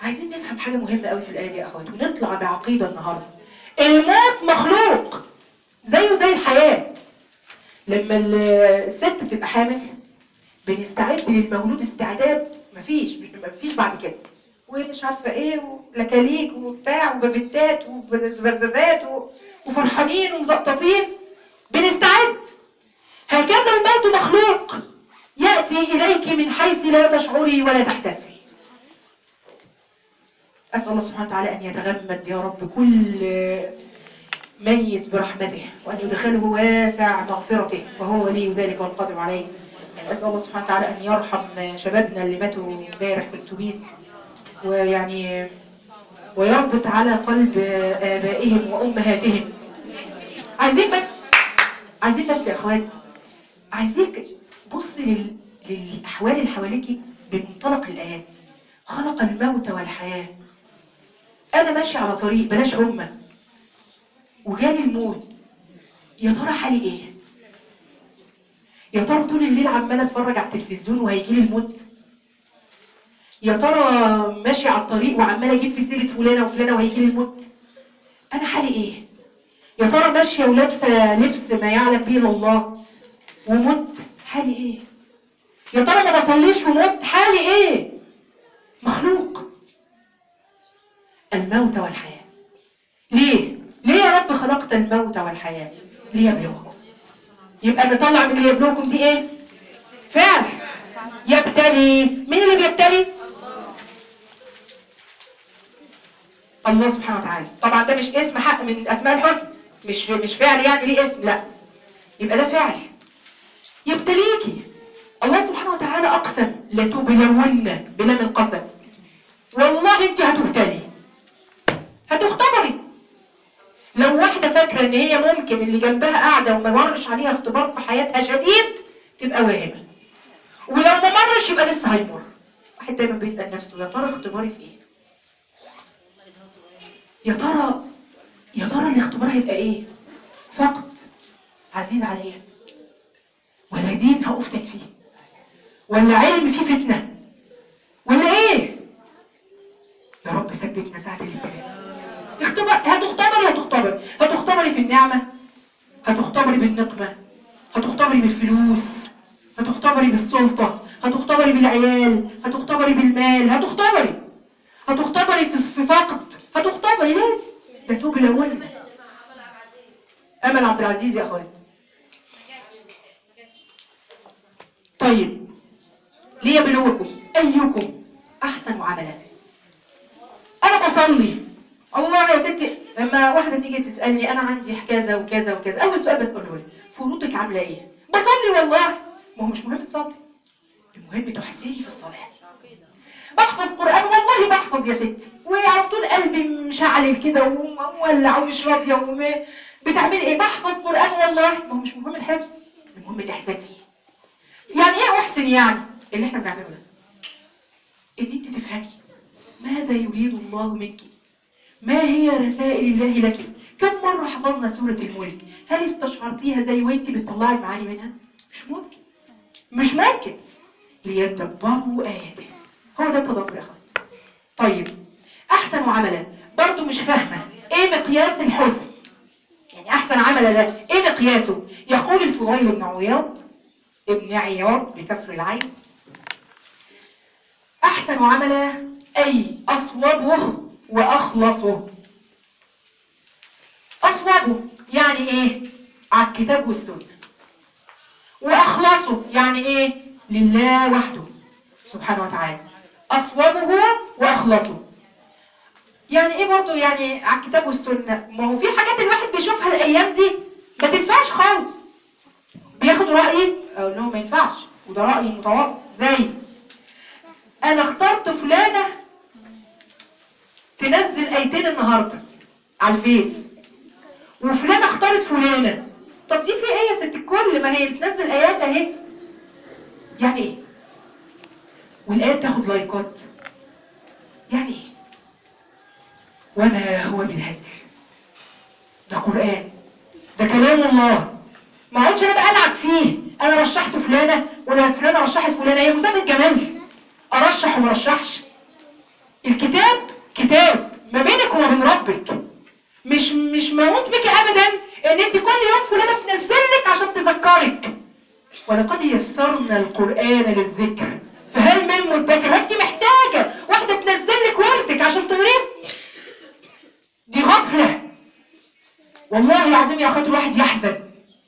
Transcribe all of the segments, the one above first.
عايزين نفهم حاجة مهمة قوي في الآية دي يا أخوات، ونطلع بعقيدة النهاردة. الموت مخلوق زيه زي الحياة. لما الست بتبقى حامل بنستعد للمولود استعداد مفيش بعد كده، ومش عارفة ايه، ولكاليك وبتاع وبفتات وبرزازات وفرحانين ومزقططين، بنستعد. هكذا الموت مخلوق، يأتي إليك من حيث لا تشعري ولا تحتسبي. أسأل الله سبحانه وتعالى أن يتغمد يا رب كل ميت برحمته، وأن يدخله واسع مغفرته، وهو ولي ذلك والقادر عليه. يعني أسأل الله سبحانه وتعالى أن يرحم شبابنا اللي ماتوا امبارح في الأتوبيس، ويعني ويربط على قلب آبائهم وأمهاتهم. عايزين بس يا أخوات، عايزينك بص للأحوال اللي حواليك بمنطلق الآيات. خلق الموت والحياة. أنا ماشي على طريق، بلاش هما، وجالي الموت، يا ترى حالي إيه؟ يا ترى طول الليل عمالة اتفرج على التلفزيون وهيجيلي الموت؟ يا ترى ماشي على الطريق وعمالة اجيب في سيرة فلانة وفلانة وهيجيلي الموت؟ أنا حالي إيه؟ يا ترى ماشية ولابسة لبس ما يعلم به إلا الله ومت؟ حالي إيه؟ يا ترى ما بصليش ومت؟ حالي إيه؟ مخلوق الموت والحياة. ليه يا رب خلقت الموت والحياة؟ ليبلوكم. يبقى نطلع من ليبلوكم دي ايه؟ فعل يبتلي. مين اللي بيبتلي؟ الله سبحانه وتعالى. طبعا ده مش اسم حق من اسماء الحسنى، مش فعل يعني ليه اسم، لا، يبقى ده فعل يبتليكي. الله سبحانه وتعالى اقسم لتبلون بلام القسم، والله انت هتبتلي، هتختبري. لو واحدة فاكرة ان هي ممكن اللي جنبها قاعدة وما مرش عليها اختبار في حياتها شديد تبقى واهمة، ولو ما مرش يبقى لسه هيمر. واحد دايما بيسأل نفسه يا ترى اختباري في ايه؟ يا ترى الاختبار هيبقى ايه؟ فقط عزيز عليا، ولا دين هأفتن فيه، ولا علم فيه فتنة، ولا ايه؟ يا رب ثبتنا ساعة الابتلاء. هتختبري في النعمة، هتختبري بالنقمة، هتختبري بالفلوس، هتختبري بالسلطة، هتختبري بالعيال، هتختبري بالمال، هتختبري في فقد، هتختبري لازم. ده تبلون. أمل عبد العزيز يا أخوات. طيب، ليبلوكم أيكم أحسن عملا. أنا بصلي، الله يا ستي، لما واحدة تيجي تسألني أنا عندي كذا وكذا وكذا، أول سؤال بسأله لي فروضك عاملة إيه؟ بصلي والله. ما هو مش مهم تصلي، المهم تحسيني في الصلاة. بحفظ قرآن والله، بحفظ يا ستي، وعلى طول قلبي مشعل كده ومولع ومش راضية بتعملي إيه؟ بحفظ قرآن والله. ما هو مش مهم الحفظ، المهم الإحسان فيه. يعني إيه أحسن؟ يعني اللي إحنا بنعمله ده، إن أنت تفهمي ماذا يريد الله منك، ما هي رسائل الله لك. كم مرة حفظنا سورة الملك؟ هل استشعرتيها زي وانت بتطلعي المعاني منها؟ مش ممكن. ليتدبروا آياته، هو ده التدبر يا اخوات. طيب، احسن عملا، برضو مش فاهمة ايه مقياس الحسن، يعني احسن عمل ده ايه مقياسه؟ يقول الفضيل ابن عياض بكسر العين: احسن عملا اي اصوبه واخلصه. أصوبه يعني إيه؟ على الكتاب والسنة. وأخلصه يعني إيه؟ لله وحده سبحانه وتعالى. أصوبه وأخلصه يعني إيه برضو؟ يعني على الكتاب والسنة. ما هو في حاجات الواحد بيشوفها الأيام دي ما تنفعش خالص، بياخدوا رأيي أقول لهم ما ينفعش، وده رأيي متواضع. زي أنا اخترت فلانة تنزل آيتين النهاردة على الفيس، وفلانة اختارت فلانة. طب دي في ايه يا ست الكل؟ ما هي بتنزل ايات اهي. يعني ايه؟ والايات تاخد لايكات؟ يعني ايه؟ وما هو بالهزل، ده قرآن، ده كلام الله. ما اقعدش انا بقى العب فيه، انا رشحت فلانة ولا فلانة رشحت فلانة. هي مسابقة جمال ارشح وما رشحش؟ الكتاب كتاب ما بينك وما بين ربك، مش موت بك ابدا ان انت كل يوم فلانه بتنزلك عشان تذكرك. ولقد يسرنا القران للذكر فهل من مدكر. وانت محتاجه واحده تنزلك وردك عشان تقريه؟ دي غفله. والله العظيم يا اخوات الواحد يحزن،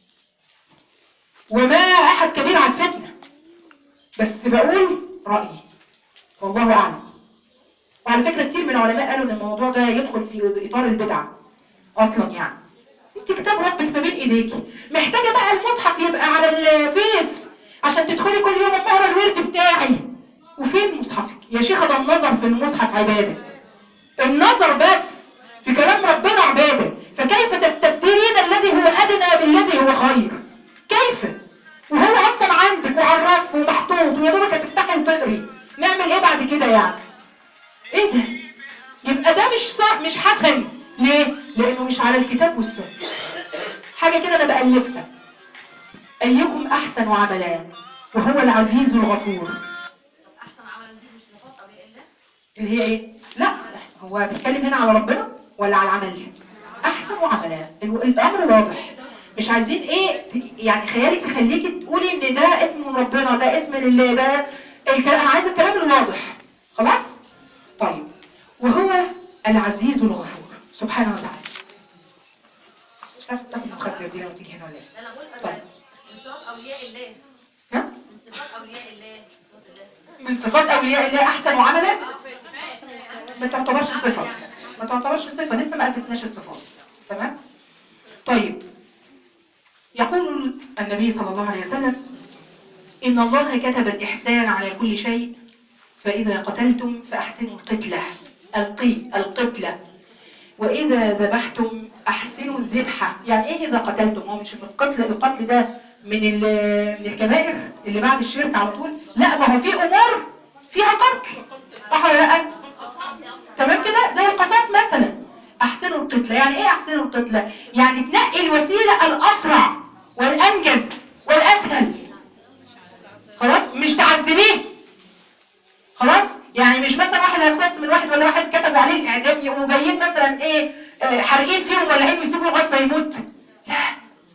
وما احد كبير على الفتنه، بس بقول رايي والله اعلم. وعلى فكره كتير من العلماء قالوا ان الموضوع ده يدخل في اطار البدع اصلا. يعني انت كتاب ربك ما بين ايديكي، محتاجه بقى المصحف يبقى على الفيس عشان تدخلي كل يوم اقرا الورد بتاعي؟ وفين مصحفك يا شيخه؟ ده النظر في المصحف عباده، النظر بس في كلام ربنا عباده. فكيف تستبدلين الذي هو ادنى بالذي هو خير؟ كيف وهو اصلا عندك وعرف ومحطوط ويا دوبك هتفتحي وتقري؟ نعمل ايه بعد كده يعني؟ ايه ده؟ يبقى ده مش حسن. ليه؟ لانه مش على الكتاب والسنه. حاجه كده انا بالفها. ايكم احسن عملا وهو العزيز الغفور. احسن عملا دي مش صفات اولياء الله اللي هي ايه؟ لا، هو بيتكلم هنا على ربنا ولا على العمل؟ احسن عملا. الامر واضح. مش عايزين ايه يعني خيالك تخليكي تقولي ان ده اسم من ربنا، ده اسم لله، ده الكلام. انا عايز الكلام الواضح. خلاص؟ طيب. وهو العزيز الغفور سبحانه وتعالى. مش عارفه تاخد مخدر دي لما تيجي هنا ولا ايه؟ لا انا بقول طيب. من صفات اولياء الله، ها؟ من صفات اولياء الله، من صفات الله. من صفات اولياء الله احسن عملا. كفايه ما تعتبرش صفه، ما تعتبرش صفه، لسه ما اثبتناش الصفات. تمام؟ طيب. يقول النبي صلى الله عليه وسلم: إن الله كتب الإحسان على كل شيء، فإذا قتلتم فأحسنوا القتلة. القتلة. وإذا ذبحتم أحسنوا الذبحة. يعني إيه إذا قتلتم؟ هو مش من القتل ده من الكبائر اللي بعد الشرك على طول؟ لا، ما هو في أمور فيها قتل، صح ولا لا؟ تمام كده، زي القصاص مثلا. أحسنوا القتلة يعني إيه أحسنوا القتلة؟ يعني تنقي الوسيلة الأسرع والأنجز والأسهل. خلاص؟ مش تعذبيه. خلاص؟ يعني مش مثلا واحد هيقتص من واحد، ولا واحد كتبوا عليه الإعدام يقوموا جايين مثلا إيه حارقين فيهم ولعين ويسيبوا لغاية ما يموت. لا.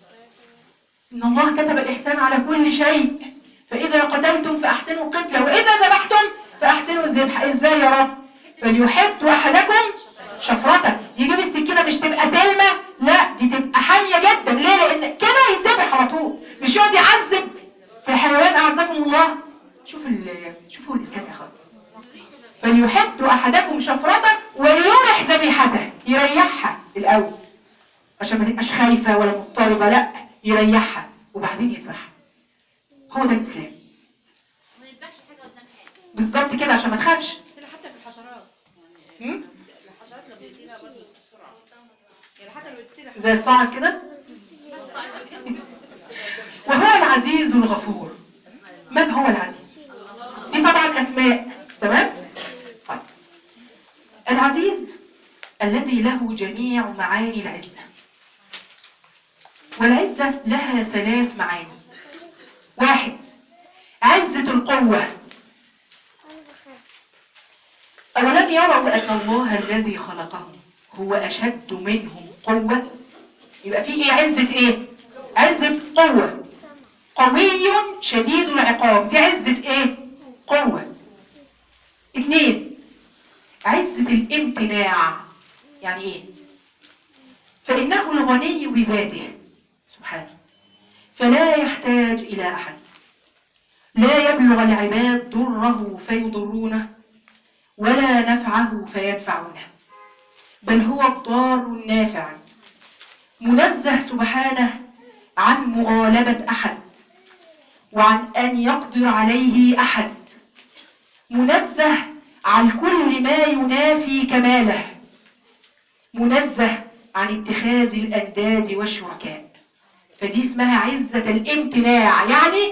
إن الله كتب الإحسان على كل شيء، فإذا قتلتم فأحسنوا القتلة، وإذا ذبحتم فأحسنوا الذبح. إزاي يا رب؟ فليحد أحدكم شفرته. يجيب السكينة مش تبقى تلمة، لا دي تبقى حامية جدا. ليه؟ لأن كده يتذبح على طول، مش يقعد يعذب في الحيوان. أعزكم الله. شوفوا الإسلام يا أخواتي. فليحد أحدكم شفرته وليرح ذبيحته. يريحها الأول عشان ما تبقاش خايفة ولا مضطربة، لا يريحها وبعدين يذبحها. هو ده الإسلام. ما يذبحش حاجه قدام حاجه بالظبط كده عشان ما تخافش. حتى في الحشرات هم؟ الحشرات لما بيقتلها برضه بسرعه، يعني حتى لو بتقتلها زي الصاعد كده. وهو العزيز الغفور. من هو العزيز؟ دي طبعا أسماء. تمام؟ طيب. العزيز الذي له جميع معاني العزة. والعزة لها 3 معاني. 1. عزة القوة. أولم يروا أن الله الذي خلقهم هو أشد منهم قوة. يبقى في إيه؟ عزة إيه؟ عزة قوة. قوي شديد العقاب. دي عزة إيه؟ قوة. 2. عزة الامتناع. يعني إيه؟ فإنه الغني بذاته سبحانه، فلا يحتاج إلى أحد. لا يبلغ العباد ضره فيضرونه، ولا نفعه فينفعونه، بل هو الضار النافع. منزه سبحانه عن مغالبة أحد، وعن أن يقدر عليه أحد. منزه عن كل ما ينافي كماله. منزه عن اتخاذ الأنداد والشركاء. فدي اسمها عزة الامتناع. يعني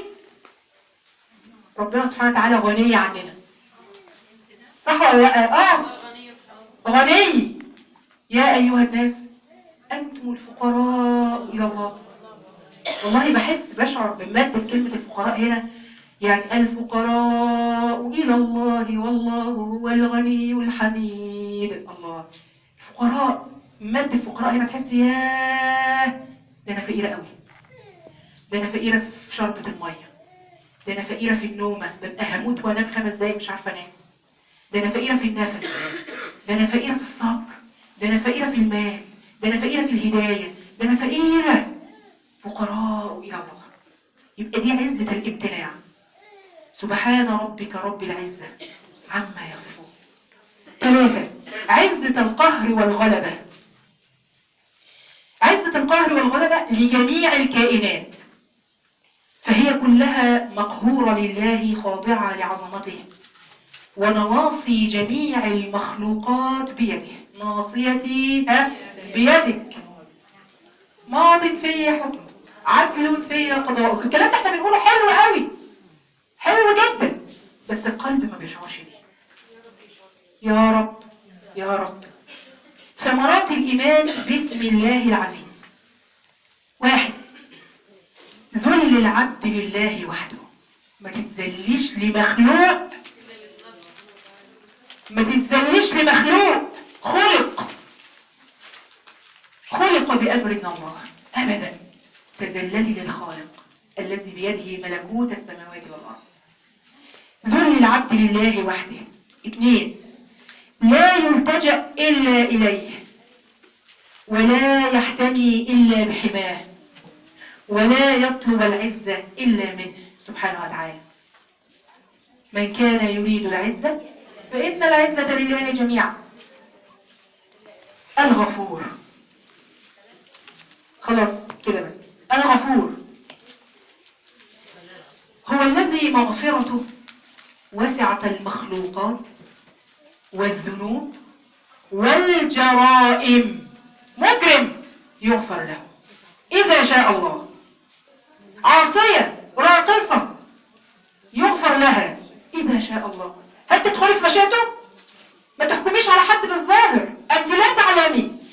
ربنا سبحانه وتعالى غني عننا، صح ولا لا؟ غني. يا أيها الناس أنتم الفقراء إلى الله. والله بشعر بمادة كلمة الفقراء هنا. يعني الفقراء إلى الله والله هو الغني الحميد. الله، فقراء، مادة فقراء هنا تحس ياه ده أنا فقيرة قوي، ده أنا فقيرة في شربة المية، ده أنا فقيرة في النومة، ببقى هموت وأنام 5 دقايق مش عارفة أنام، ده أنا فقيرة في النفس، ده أنا فقيرة في الصبر، ده أنا فقيرة في المال، ده أنا فقيرة في الهداية، ده أنا فقيرة. فقراء إلى الله، يبقى دي عزة الامتناع. سبحان ربك رب العزة عما يصفون. 3. عزة القهر والغلبة. عزة القهر والغلبة لجميع الكائنات، فهي كلها مقهورة لله خاضعة لعظمته، ونواصي جميع المخلوقات بيده. ناصيتي بيدك، ماض في حكم، عدل في قضاءك. الكلام ده احنا بنقوله حلو قوي، حلو جدا، بس القلب ما بيشعرش بيه. يا رب يا رب. ثمرات الإيمان باسم الله العزيز. 1. ذل العبد لله وحده، ما تتذليش لمخلوق، ما تتذليش لمخلوق خلق بأمر من الله أبدا. تذللي للخالق الذي بيده ملكوت السماوات والأرض. ذل العبد لله وحده. 2. لا يلتجأ إلا إليه، ولا يحتمي إلا بحماه، ولا يطلب العزة إلا منه سبحانه وتعالى. من كان يريد العزة فإن العزة لله جميعا. الغفور، خلاص كده بس. الغفور هو الذي مغفرته وسعت المخلوقات والذنوب والجرائم. مجرم يغفر له إذا شاء الله، عاصية راقصة يغفر لها إذا شاء الله. هل تدخلي في مشيئته؟ ما تحكميش على حد بالظاهر، أنت لا تعلمي